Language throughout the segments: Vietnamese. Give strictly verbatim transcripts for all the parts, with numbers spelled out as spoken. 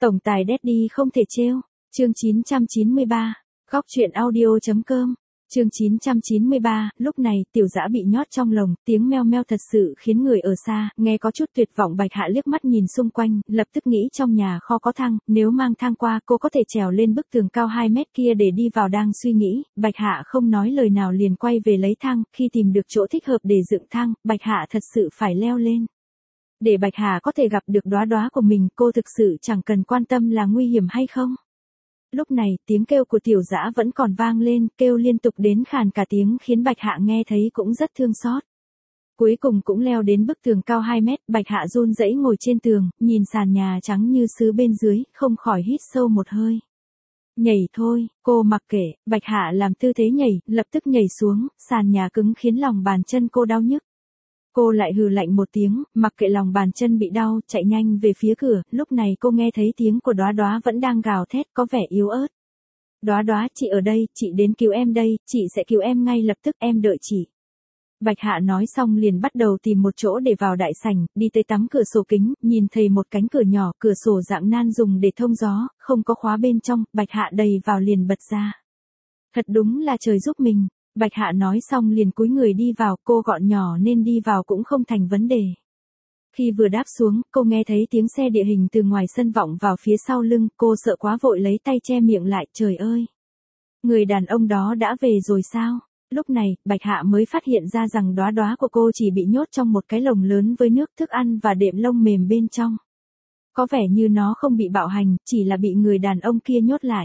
Tổng tài Daddy không thể trêu. Chương chín trăm chín mươi ba. Góc truyện audio.com. Chương chín trăm chín mươi ba, lúc này, tiểu dã bị nhốt trong lồng, tiếng meo meo thật sự khiến người ở xa, nghe có chút tuyệt vọng. Bạch Hạ liếc mắt nhìn xung quanh, lập tức nghĩ trong nhà kho có thang, nếu mang thang qua, cô có thể trèo lên bức tường cao hai mét kia để đi vào. Đang suy nghĩ, Bạch Hạ không nói lời nào liền quay về lấy thang, khi tìm được chỗ thích hợp để dựng thang, Bạch Hạ thật sự phải leo lên. Để Bạch Hạ có thể gặp được đóa đóa của mình, cô thực sự chẳng cần quan tâm là nguy hiểm hay không. Lúc này, tiếng kêu của tiểu dã vẫn còn vang lên, kêu liên tục đến khàn cả tiếng khiến Bạch Hạ nghe thấy cũng rất thương xót. Cuối cùng cũng leo đến bức tường cao hai mét, Bạch Hạ run rẩy ngồi trên tường, nhìn sàn nhà trắng như sứ bên dưới, không khỏi hít sâu một hơi. Nhảy thôi, cô mặc kệ, Bạch Hạ làm tư thế nhảy, lập tức nhảy xuống, sàn nhà cứng khiến lòng bàn chân cô đau nhức. Cô lại hừ lạnh một tiếng, mặc kệ lòng bàn chân bị đau, chạy nhanh về phía cửa. Lúc này cô nghe thấy tiếng của đóa đóa vẫn đang gào thét, có vẻ yếu ớt. Đóa đóa, chị ở đây, chị đến cứu em đây, chị sẽ cứu em ngay lập tức, em đợi chị. Bạch Hạ nói xong liền bắt đầu tìm một chỗ để vào đại sảnh, đi tới tắm cửa sổ kính, nhìn thấy một cánh cửa nhỏ, cửa sổ dạng nan dùng để thông gió, không có khóa bên trong, Bạch Hạ đẩy vào liền bật ra. Thật đúng là trời giúp mình. Bạch Hạ nói xong liền cúi người đi vào, cô gọn nhỏ nên đi vào cũng không thành vấn đề. Khi vừa đáp xuống, cô nghe thấy tiếng xe địa hình từ ngoài sân vọng vào phía sau lưng, cô sợ quá vội lấy tay che miệng lại, trời ơi! Người đàn ông đó đã về rồi sao? Lúc này, Bạch Hạ mới phát hiện ra rằng đóa đóa của cô chỉ bị nhốt trong một cái lồng lớn với nước, thức ăn và đệm lông mềm bên trong. Có vẻ như nó không bị bạo hành, chỉ là bị người đàn ông kia nhốt lại.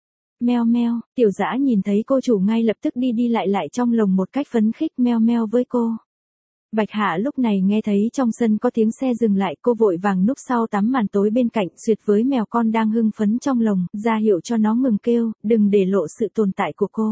Meo meo, tiểu dã nhìn thấy cô chủ ngay lập tức đi đi lại lại trong lồng một cách phấn khích, meo meo với cô. Bạch Hạ lúc này nghe thấy trong sân có tiếng xe dừng lại, cô vội vàng núp sau tấm màn tối bên cạnh, duyệt với mèo con đang hưng phấn trong lồng, ra hiệu cho nó ngừng kêu, đừng để lộ sự tồn tại của cô.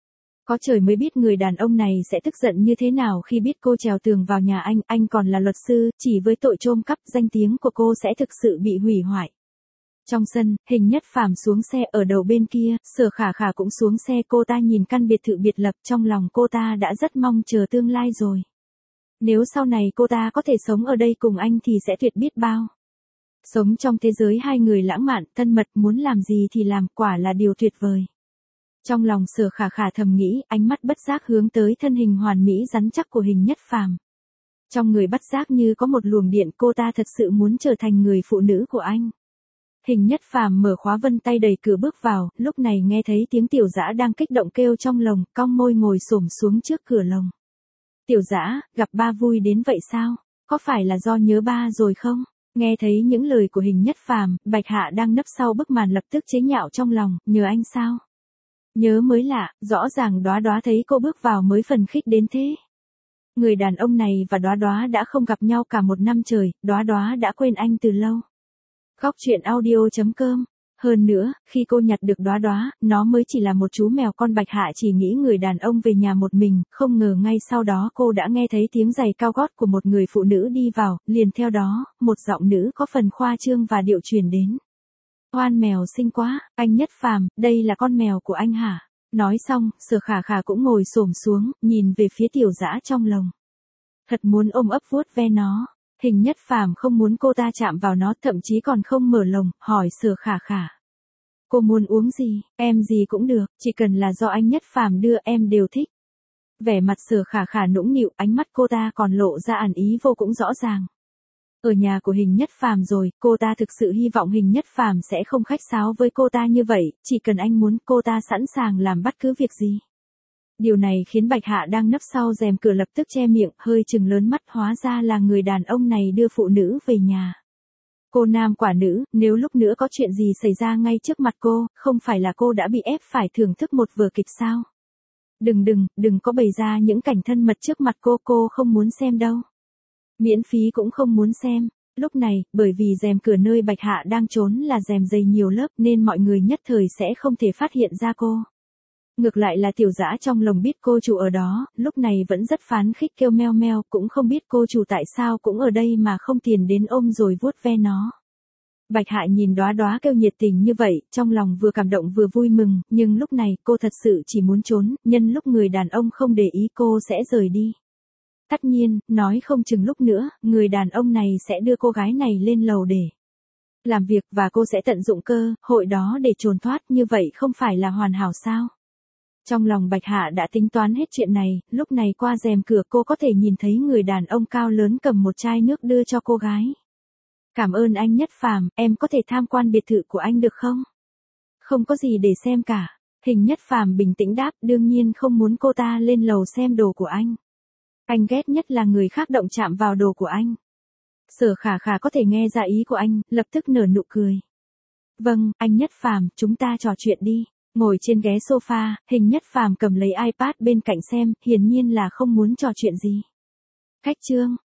Có trời mới biết người đàn ông này sẽ tức giận như thế nào khi biết cô trèo tường vào nhà anh, anh còn là luật sư, chỉ với tội trộm cắp, danh tiếng của cô sẽ thực sự bị hủy hoại. Trong sân, Hình Nhất Phàm xuống xe, ở đầu bên kia, Sở Khả Khả cũng xuống xe. Cô ta nhìn căn biệt thự biệt lập, trong lòng cô ta đã rất mong chờ tương lai rồi. Nếu sau này cô ta có thể sống ở đây cùng anh thì sẽ tuyệt biết bao. Sống trong thế giới hai người lãng mạn, thân mật, muốn làm gì thì làm, quả là điều tuyệt vời. Trong lòng Sở Khả Khả thầm nghĩ, ánh mắt bất giác hướng tới thân hình hoàn mỹ rắn chắc của Hình Nhất Phàm. Trong người bất giác như có một luồng điện, cô ta thật sự muốn trở thành người phụ nữ của anh. Hình Nhất Phàm mở khóa vân tay đẩy cửa bước vào, lúc này nghe thấy tiếng tiểu dã đang kích động kêu trong lồng, cong môi ngồi xổm xuống trước cửa lồng. Tiểu dã, gặp ba vui đến vậy sao? Có phải là do nhớ ba rồi không? Nghe thấy những lời của Hình Nhất Phàm, Bạch Hạ đang nấp sau bức màn lập tức chế nhạo trong lòng, nhớ anh sao? Nhớ mới lạ, rõ ràng đóa đóa thấy cô bước vào mới phần khích đến thế. Người đàn ông này và đóa đóa đã không gặp nhau cả một năm trời, đóa đóa đã quên anh từ lâu. Góc truyện audio.com. Hơn nữa, khi cô nhặt được đóa đóa, nó mới chỉ là một chú mèo con. Bạch Hạ chỉ nghĩ người đàn ông về nhà một mình, không ngờ ngay sau đó cô đã nghe thấy tiếng giày cao gót của một người phụ nữ đi vào, liền theo đó, một giọng nữ có phần khoa trương và điệu truyền đến. Oan mèo xinh quá, anh Nhất Phàm, đây là con mèo của anh hả? Nói xong, Sở Khả Khả cũng ngồi xổm xuống, nhìn về phía tiểu dã trong lồng. Thật muốn ôm ấp vuốt ve nó. Hình Nhất Phàm không muốn cô ta chạm vào nó, thậm chí còn không mở lồng, hỏi Sở Khả Khả. Cô muốn uống gì, em gì cũng được, chỉ cần là do anh Nhất Phàm đưa em đều thích. Vẻ mặt Sở Khả Khả nũng nịu, ánh mắt cô ta còn lộ ra ẩn ý vô cùng rõ ràng. Ở nhà của Hình Nhất Phàm rồi, cô ta thực sự hy vọng Hình Nhất Phàm sẽ không khách sáo với cô ta như vậy, chỉ cần anh muốn, cô ta sẵn sàng làm bất cứ việc gì. Điều này khiến Bạch Hạ đang nấp sau rèm cửa lập tức che miệng, hơi trừng lớn mắt, hóa ra là người đàn ông này đưa phụ nữ về nhà. Cô nam quả nữ, nếu lúc nữa có chuyện gì xảy ra ngay trước mặt cô, không phải là cô đã bị ép phải thưởng thức một vở kịch sao? Đừng đừng, đừng có bày ra những cảnh thân mật trước mặt cô, cô không muốn xem đâu. Miễn phí cũng không muốn xem. Lúc này, bởi vì rèm cửa nơi Bạch Hạ đang trốn là rèm dày nhiều lớp nên mọi người nhất thời sẽ không thể phát hiện ra cô. Ngược lại là tiểu dã trong lồng biết cô chủ ở đó, lúc này vẫn rất phán khích kêu meo meo, cũng không biết cô chủ tại sao cũng ở đây mà không tiền đến ôm rồi vuốt ve nó. Bạch Hạ nhìn đóa đóa kêu nhiệt tình như vậy, trong lòng vừa cảm động vừa vui mừng, nhưng lúc này cô thật sự chỉ muốn trốn, nhân lúc người đàn ông không để ý cô sẽ rời đi. Tất nhiên, nói không chừng lúc nữa, người đàn ông này sẽ đưa cô gái này lên lầu để làm việc và cô sẽ tận dụng cơ hội đó để trốn thoát, như vậy không phải là hoàn hảo sao? Trong lòng Bạch Hạ đã tính toán hết chuyện này, lúc này qua rèm cửa cô có thể nhìn thấy người đàn ông cao lớn cầm một chai nước đưa cho cô gái. Cảm ơn anh Nhất Phàm, em có thể tham quan biệt thự của anh được không? Không có gì để xem cả. Hình Nhất Phàm bình tĩnh đáp, đương nhiên không muốn cô ta lên lầu xem đồ của anh. Anh ghét nhất là người khác động chạm vào đồ của anh. Sở Khả Khả có thể nghe ra ý của anh, lập tức nở nụ cười. Vâng, anh Nhất Phàm, chúng ta trò chuyện đi. Ngồi trên ghế sofa, Hình Nhất Phàm cầm lấy iPad bên cạnh xem, hiển nhiên là không muốn trò chuyện gì. Cách chương